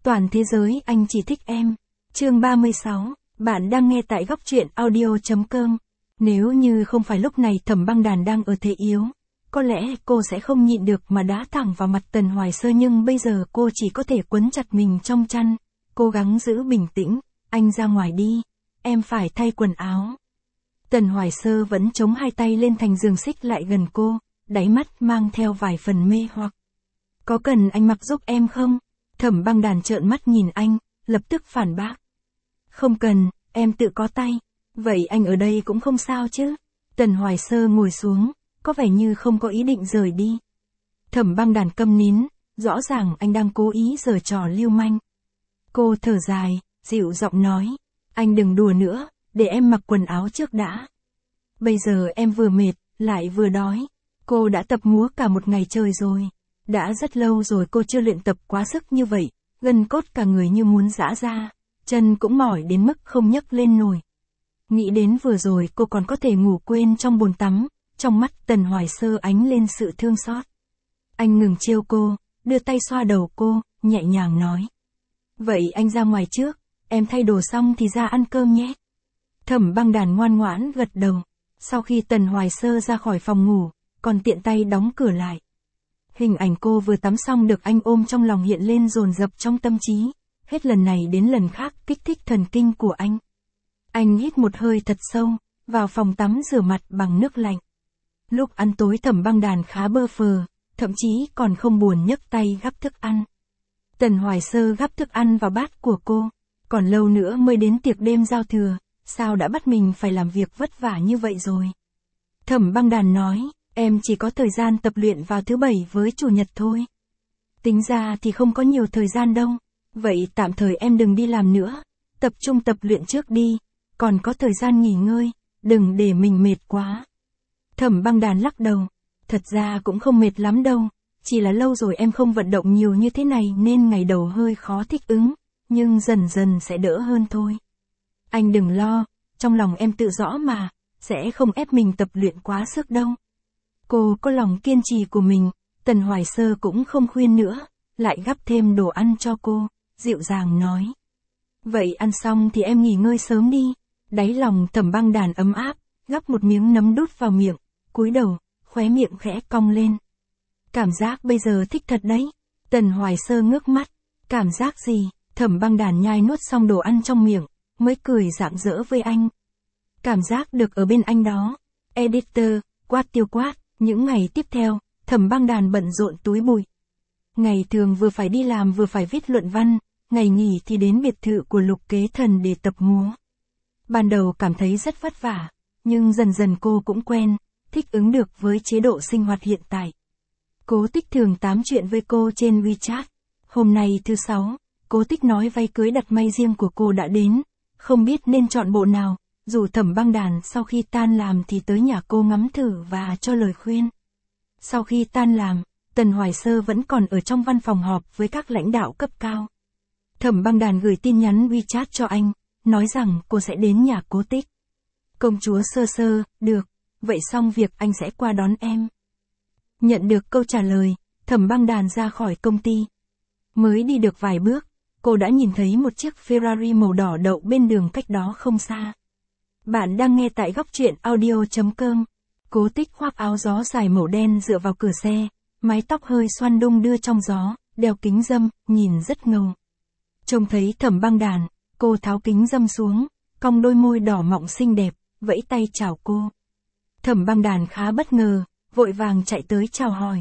Toàn thế giới anh chỉ thích em. Chương 36, bạn đang nghe tại góc truyện audio.com. Nếu như không phải lúc này Thẩm Băng Đàn đang ở thế yếu, có lẽ cô sẽ không nhịn được mà đá thẳng vào mặt Tần Hoài Sơ, nhưng bây giờ cô chỉ có thể quấn chặt mình trong chăn, cố gắng giữ bình tĩnh. Anh ra ngoài đi, em phải thay quần áo. Tần Hoài Sơ vẫn chống hai tay lên thành giường xích lại gần cô, đáy mắt mang theo vài phần mê hoặc. Có cần anh mặc giúp em không? Thẩm Băng Đàn trợn mắt nhìn anh, lập tức phản bác. Không cần, em tự có tay. Vậy anh ở đây cũng không sao chứ? Tần Hoài Sơ ngồi xuống, có vẻ như không có ý định rời đi. Thẩm Băng Đàn câm nín, rõ ràng anh đang cố ý giở trò lưu manh. Cô thở dài, dịu giọng nói, anh đừng đùa nữa, để em mặc quần áo trước đã. Bây giờ em vừa mệt, lại vừa đói. Cô đã tập múa cả một ngày trời rồi. Đã rất lâu rồi cô chưa luyện tập quá sức như vậy, gân cốt cả người như muốn giã ra, chân cũng mỏi đến mức không nhấc lên nổi. Nghĩ đến vừa rồi cô còn có thể ngủ quên trong bồn tắm, trong mắt Tần Hoài Sơ ánh lên sự thương xót. Anh ngừng trêu cô, đưa tay xoa đầu cô, nhẹ nhàng nói. Vậy anh ra ngoài trước, em thay đồ xong thì ra ăn cơm nhé. Thẩm Băng Đàn ngoan ngoãn gật đầu. Sau khi Tần Hoài Sơ ra khỏi phòng ngủ, còn tiện tay đóng cửa lại. Hình ảnh cô vừa tắm xong được anh ôm trong lòng hiện lên dồn dập trong tâm trí, hết lần này đến lần khác kích thích thần kinh của anh. Anh hít một hơi thật sâu, vào phòng tắm rửa mặt bằng nước lạnh. Lúc ăn tối Thẩm Băng Đàn khá bơ phờ, thậm chí còn không buồn nhấc tay gắp thức ăn. Tần Hoài Sơ gắp thức ăn vào bát của cô, còn lâu nữa mới đến tiệc đêm giao thừa, sao đã bắt mình phải làm việc vất vả như vậy rồi. Thẩm Băng Đàn nói, em chỉ có thời gian tập luyện vào thứ bảy với chủ nhật thôi. Tính ra thì không có nhiều thời gian đâu, vậy tạm thời em đừng đi làm nữa, tập trung tập luyện trước đi, còn có thời gian nghỉ ngơi, đừng để mình mệt quá. Thẩm Băng Đàn lắc đầu, thật ra cũng không mệt lắm đâu, chỉ là lâu rồi em không vận động nhiều như thế này nên ngày đầu hơi khó thích ứng, nhưng dần dần sẽ đỡ hơn thôi. Anh đừng lo, trong lòng em tự rõ mà, sẽ không ép mình tập luyện quá sức đâu. Cô có lòng kiên trì của mình, Tần Hoài Sơ cũng không khuyên nữa, lại gắp thêm đồ ăn cho cô, dịu dàng nói. Vậy ăn xong thì em nghỉ ngơi sớm đi. Đáy lòng Thẩm Băng Đàn ấm áp, gắp một miếng nấm đút vào miệng, cúi đầu, khóe miệng khẽ cong lên. Cảm giác bây giờ thích thật đấy. Tần Hoài Sơ ngước mắt, cảm giác gì? Thẩm Băng Đàn nhai nuốt xong đồ ăn trong miệng, mới cười rạng rỡ với anh. Cảm giác được ở bên anh đó. Editor, quát tiêu quát. Những ngày tiếp theo, Thẩm Băng Đàn bận rộn túi bụi. Ngày thường vừa phải đi làm vừa phải viết luận văn, ngày nghỉ thì đến biệt thự của Lục Kế Thần để tập múa. Ban đầu cảm thấy rất vất vả, nhưng dần dần cô cũng quen, thích ứng được với chế độ sinh hoạt hiện tại. Cố Tích thường tám chuyện với cô trên WeChat. Hôm nay thứ Sáu, Cố Tích nói váy cưới đặt may riêng của cô đã đến, không biết nên chọn bộ nào. Dù Thẩm Băng Đàn sau khi tan làm thì tới nhà cô ngắm thử và cho lời khuyên. Sau khi tan làm, Tần Hoài Sơ vẫn còn ở trong văn phòng họp với các lãnh đạo cấp cao. Thẩm Băng Đàn gửi tin nhắn WeChat cho anh, nói rằng cô sẽ đến nhà Cố Tích. Công chúa Sơ Sơ, được, vậy xong việc anh sẽ qua đón em. Nhận được câu trả lời, Thẩm Băng Đàn ra khỏi công ty. Mới đi được vài bước, cô đã nhìn thấy một chiếc Ferrari màu đỏ đậu bên đường cách đó không xa. Bạn đang nghe tại góc truyện audio.com. Cố Tích khoác áo gió dài màu đen dựa vào cửa xe, mái tóc hơi xoăn đung đưa trong gió, đeo kính râm, nhìn rất ngầu. Trông thấy Thẩm Băng Đàn, cô tháo kính râm xuống, cong đôi môi đỏ mọng xinh đẹp, vẫy tay chào cô. Thẩm Băng Đàn khá bất ngờ, vội vàng chạy tới chào hỏi.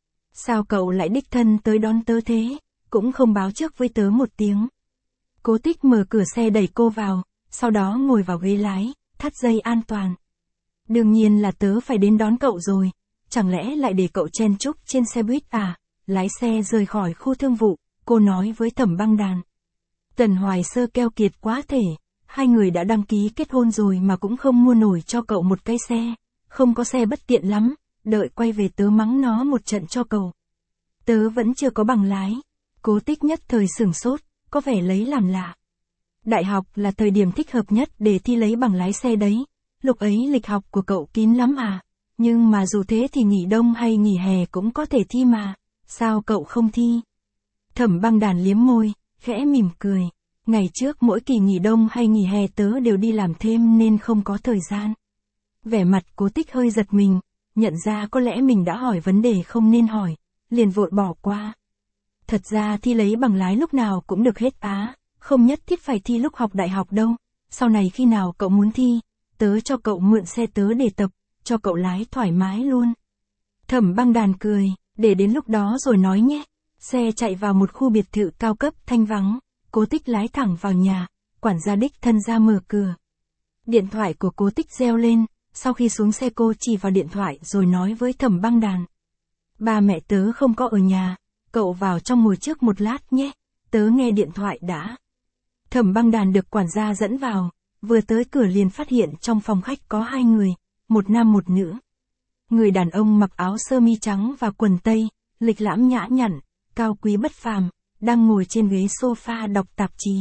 Sao cậu lại đích thân tới đón tớ thế, cũng không báo trước với tớ một tiếng. Cố Tích mở cửa xe đẩy cô vào, sau đó ngồi vào ghế lái, thắt dây an toàn. Đương nhiên là tớ phải đến đón cậu rồi, chẳng lẽ lại để cậu chen chúc trên xe buýt à? Lái xe rời khỏi khu thương vụ, cô nói với Thẩm Băng Đàn. Tần Hoài Sơ keo kiệt quá thể, hai người đã đăng ký kết hôn rồi mà cũng không mua nổi cho cậu một cái xe, không có xe bất tiện lắm, đợi quay về tớ mắng nó một trận cho cậu. Tớ vẫn chưa có bằng lái. Cố Tích nhất thời sửng sốt, có vẻ lấy làm lạ. Đại học là thời điểm thích hợp nhất để thi lấy bằng lái xe đấy, lúc ấy lịch học của cậu kín lắm à, nhưng mà dù thế thì nghỉ đông hay nghỉ hè cũng có thể thi mà, sao cậu không thi? Thẩm Băng Đàn liếm môi, khẽ mỉm cười. Ngày trước mỗi kỳ nghỉ đông hay nghỉ hè tớ đều đi làm thêm nên không có thời gian. Vẻ mặt Cố Tích hơi giật mình, nhận ra có lẽ mình đã hỏi vấn đề không nên hỏi, liền vội bỏ qua. Thật ra thi lấy bằng lái lúc nào cũng được hết á, không nhất thiết phải thi lúc học đại học đâu. Sau này khi nào cậu muốn thi, tớ cho cậu mượn xe tớ để tập, cho cậu lái thoải mái luôn. Thẩm Băng Đàn cười, để đến lúc đó rồi nói nhé. Xe chạy vào một khu biệt thự cao cấp thanh vắng, Cố Tích lái thẳng vào nhà, quản gia đích thân ra mở cửa. Điện thoại của Cố Tích reo lên, sau khi xuống xe cô chỉ vào điện thoại rồi nói với Thẩm Băng Đàn. Ba mẹ tớ không có ở nhà, cậu vào trong ngồi trước một lát nhé, tớ nghe điện thoại đã. Thẩm Băng Đàn được quản gia dẫn vào, vừa tới cửa liền phát hiện trong phòng khách có hai người, một nam một nữ. Người đàn ông mặc áo sơ mi trắng và quần tây, lịch lãm nhã nhặn, cao quý bất phàm, đang ngồi trên ghế sofa đọc tạp chí.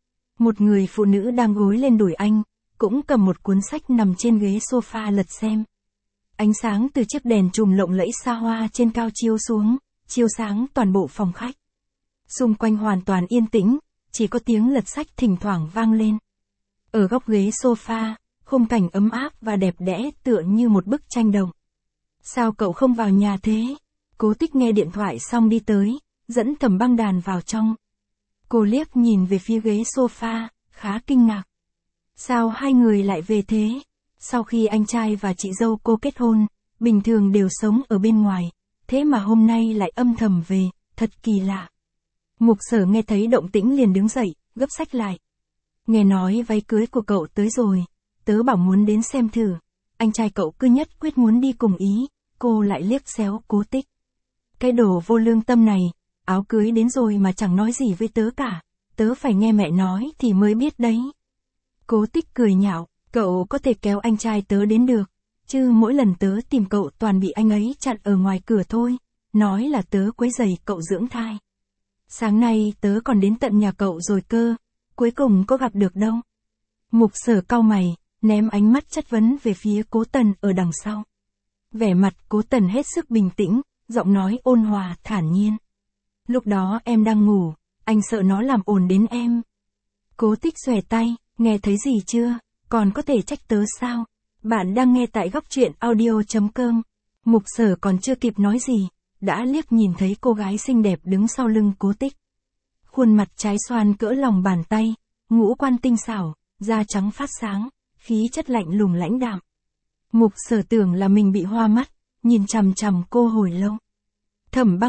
Một người phụ nữ đang gối lên đùi anh, cũng cầm một cuốn sách nằm trên ghế sofa lật xem. Ánh sáng từ chiếc đèn chùm lộng lẫy xa hoa trên cao chiếu xuống, chiếu sáng toàn bộ phòng khách. Xung quanh hoàn toàn yên tĩnh, chỉ có tiếng lật sách thỉnh thoảng vang lên. Ở góc ghế sofa, khung cảnh ấm áp và đẹp đẽ tựa như một bức tranh đồng. Sao cậu không vào nhà thế? Cố Tích nghe điện thoại xong đi tới, dẫn Thẩm Băng Đàn vào trong. Cô liếc nhìn về phía ghế sofa, khá kinh ngạc. Sao hai người lại về thế? Sau khi anh trai và chị dâu cô kết hôn, bình thường đều sống ở bên ngoài, thế mà hôm nay lại âm thầm về, thật kỳ lạ. Mục Sở nghe thấy động tĩnh liền đứng dậy, gấp sách lại. Nghe nói váy cưới của cậu tới rồi, tớ bảo muốn đến xem thử, anh trai cậu cứ nhất quyết muốn đi cùng ý, cô lại liếc xéo Cố Tích. Cái đồ vô lương tâm này, áo cưới đến rồi mà chẳng nói gì với tớ cả, tớ phải nghe mẹ nói thì mới biết đấy. Cố Tích cười nhạo, cậu có thể kéo anh trai tớ đến được, chứ mỗi lần tớ tìm cậu toàn bị anh ấy chặn ở ngoài cửa thôi, nói là tớ quấy rầy cậu dưỡng thai. Sáng nay tớ còn đến tận nhà cậu rồi cơ, cuối cùng có gặp được đâu. Mục Sở cau mày, ném ánh mắt chất vấn về phía Cố Tần ở đằng sau. Vẻ mặt Cố Tần hết sức bình tĩnh, giọng nói ôn hòa, thản nhiên. Lúc đó em đang ngủ, anh sợ nó làm ồn đến em. Cố Tích xòe tay, nghe thấy gì chưa, còn có thể trách tớ sao? Bạn đang nghe tại góc truyện audio.com. Mục Sở còn chưa kịp nói gì, đã liếc nhìn thấy cô gái xinh đẹp đứng sau lưng Cố Tích. Khuôn mặt trái xoan cỡ lòng bàn tay, ngũ quan tinh xảo, da trắng phát sáng, khí chất lạnh lùng lãnh đạm. Mục Sở tưởng là mình bị hoa mắt, nhìn chằm chằm cô hồi lâu. Thẩm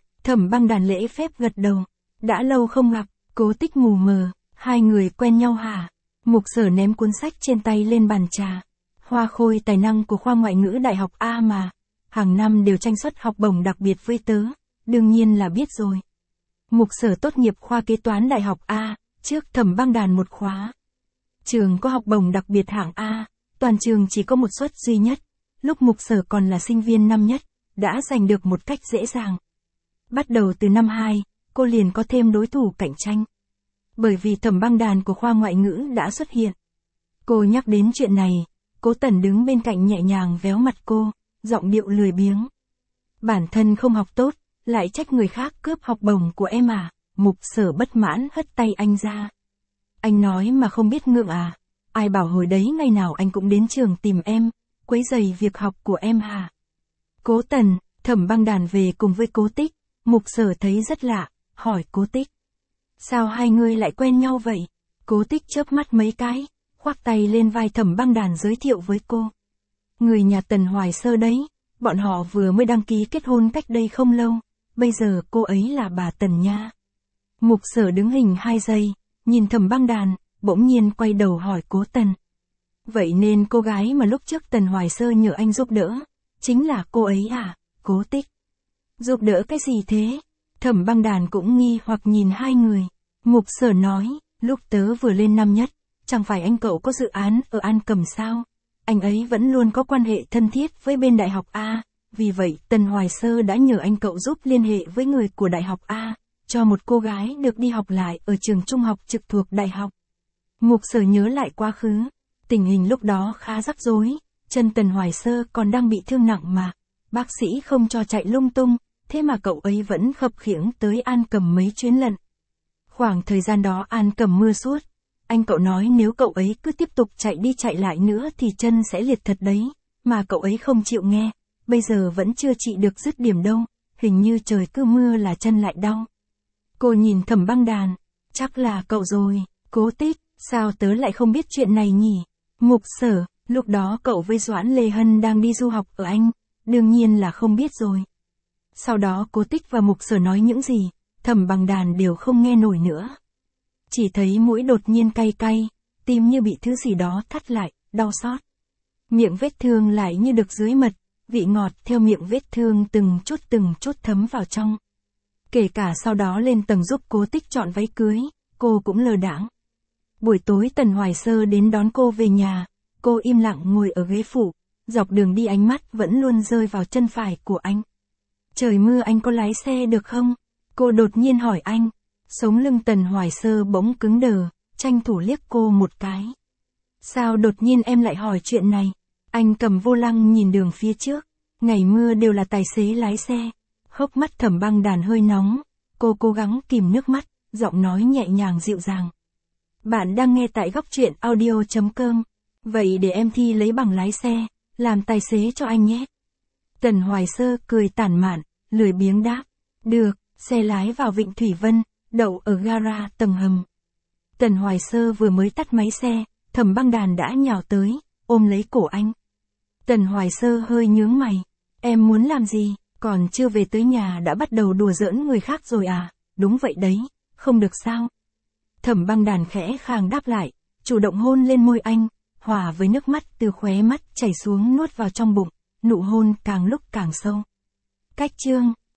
Băng Đàn lễ phép gật đầu. Đã lâu không gặp, Cố Tích mù mờ, hai người quen nhau hả? Mục Sở ném cuốn sách trên tay lên bàn trà. Hoa khôi tài năng của khoa ngoại ngữ Đại học A mà. Hàng năm đều tranh suất học bổng đặc biệt với tớ, đương nhiên là biết rồi. Mục Sở tốt nghiệp khoa kế toán Đại học A, trước Thẩm Băng Đàn một khóa. Trường có học bổng đặc biệt hạng A, toàn trường chỉ có một suất duy nhất. Lúc Mục Sở còn là sinh viên năm nhất, đã giành được một cách dễ dàng. Bắt đầu từ năm 2, cô liền có thêm đối thủ cạnh tranh. Bởi vì Thẩm Băng Đàn của khoa ngoại ngữ đã xuất hiện. Cô nhắc đến chuyện này, Cố Tần đứng bên cạnh nhẹ nhàng véo mặt cô, giọng điệu lười biếng. Bản thân không học tốt, lại trách người khác cướp học bổng của em à? Mục Sở bất mãn hất tay anh ra. Anh nói mà không biết ngượng à? Ai bảo hồi đấy ngày nào anh cũng đến trường tìm em, quấy rầy việc học của em hả? Cố Tần, Thẩm Băng Đàn về cùng với Cố Tích, Mục Sở thấy rất lạ, hỏi Cố Tích. Sao hai người lại quen nhau vậy? Cố Tích chớp mắt mấy cái, khoác tay lên vai Thẩm Băng Đàn giới thiệu với cô. Người nhà Tần Hoài Sơ đấy, bọn họ vừa mới đăng ký kết hôn cách đây không lâu, bây giờ cô ấy là bà Tần nha. Mục Sở đứng hình 2 giây, nhìn Thẩm Băng Đàn, bỗng nhiên quay đầu hỏi Cố Tần. Vậy nên cô gái mà lúc trước Tần Hoài Sơ nhờ anh giúp đỡ, chính là cô ấy à? Cố Tích. Giúp đỡ cái gì thế? Thẩm Băng Đàn cũng nghi hoặc nhìn hai người. Mục Sở nói, lúc tớ vừa lên năm nhất, chẳng phải anh cậu có dự án ở An Cầm sao? Anh ấy vẫn luôn có quan hệ thân thiết với bên Đại học A, vì vậy Tần Hoài Sơ đã nhờ anh cậu giúp liên hệ với người của Đại học A, cho một cô gái được đi học lại ở trường trung học trực thuộc đại học. Mục Sở nhớ lại quá khứ, tình hình lúc đó khá rắc rối, chân Tần Hoài Sơ còn đang bị thương nặng mà, bác sĩ không cho chạy lung tung, thế mà cậu ấy vẫn khập khiễng tới An Cầm mấy chuyến lận. Khoảng thời gian đó An cầm mưa suốt. Anh cậu nói nếu cậu ấy cứ tiếp tục chạy đi chạy lại nữa thì chân sẽ liệt thật đấy, mà cậu ấy không chịu nghe, bây giờ vẫn chưa trị được dứt điểm đâu, hình như trời cứ mưa là chân lại đau. Cô nhìn Thẩm Băng Đàn, chắc là cậu rồi, Cố Tích, sao tớ lại không biết chuyện này nhỉ? Mục Sở, lúc đó cậu với Doãn Lê Hân đang đi du học ở Anh, đương nhiên là không biết rồi. Sau đó Cố Tích và Mục Sở nói những gì, Thẩm Băng Đàn đều không nghe nổi nữa. Chỉ thấy mũi đột nhiên cay cay, tim như bị thứ gì đó thắt lại, đau xót. Miệng vết thương lại như được dưới mật, vị ngọt theo miệng vết thương từng chút thấm vào trong. Kể cả sau đó lên tầng giúp Cố Tích chọn váy cưới, cô cũng lờ đãng. Buổi tối Tần Hoài Sơ đến đón cô về nhà, cô im lặng ngồi ở ghế phụ, dọc đường đi ánh mắt vẫn luôn rơi vào chân phải của anh. Trời mưa anh có lái xe được không? Cô đột nhiên hỏi anh. Sống lưng Tần Hoài Sơ bỗng cứng đờ, tranh thủ liếc cô một cái. Sao đột nhiên em lại hỏi chuyện này? Anh cầm vô lăng nhìn đường phía trước. Ngày mưa đều là tài xế lái xe. Hốc mắt Thẩm Băng Đàn hơi nóng. Cô cố gắng kìm nước mắt, giọng nói nhẹ nhàng dịu dàng. Bạn đang nghe tại Góc Truyện Audio.com. Vậy để em thi lấy bằng lái xe, làm tài xế cho anh nhé. Tần Hoài Sơ cười tản mạn, lười biếng đáp. Được, xe lái vào Vịnh Thủy Vân, đậu ở gara tầng hầm. Tần Hoài Sơ vừa mới tắt máy xe, Thẩm Băng Đàn đã nhào tới, ôm lấy cổ anh. Tần Hoài Sơ hơi nhướng mày. Em muốn làm gì? Còn chưa về tới nhà đã bắt đầu đùa giỡn người khác rồi à? Đúng vậy đấy, không được sao? Thẩm Băng Đàn khẽ khàng đáp lại, chủ động hôn lên môi anh, hòa với nước mắt từ khóe mắt chảy xuống nuốt vào trong bụng, nụ hôn càng lúc càng sâu. Cách chương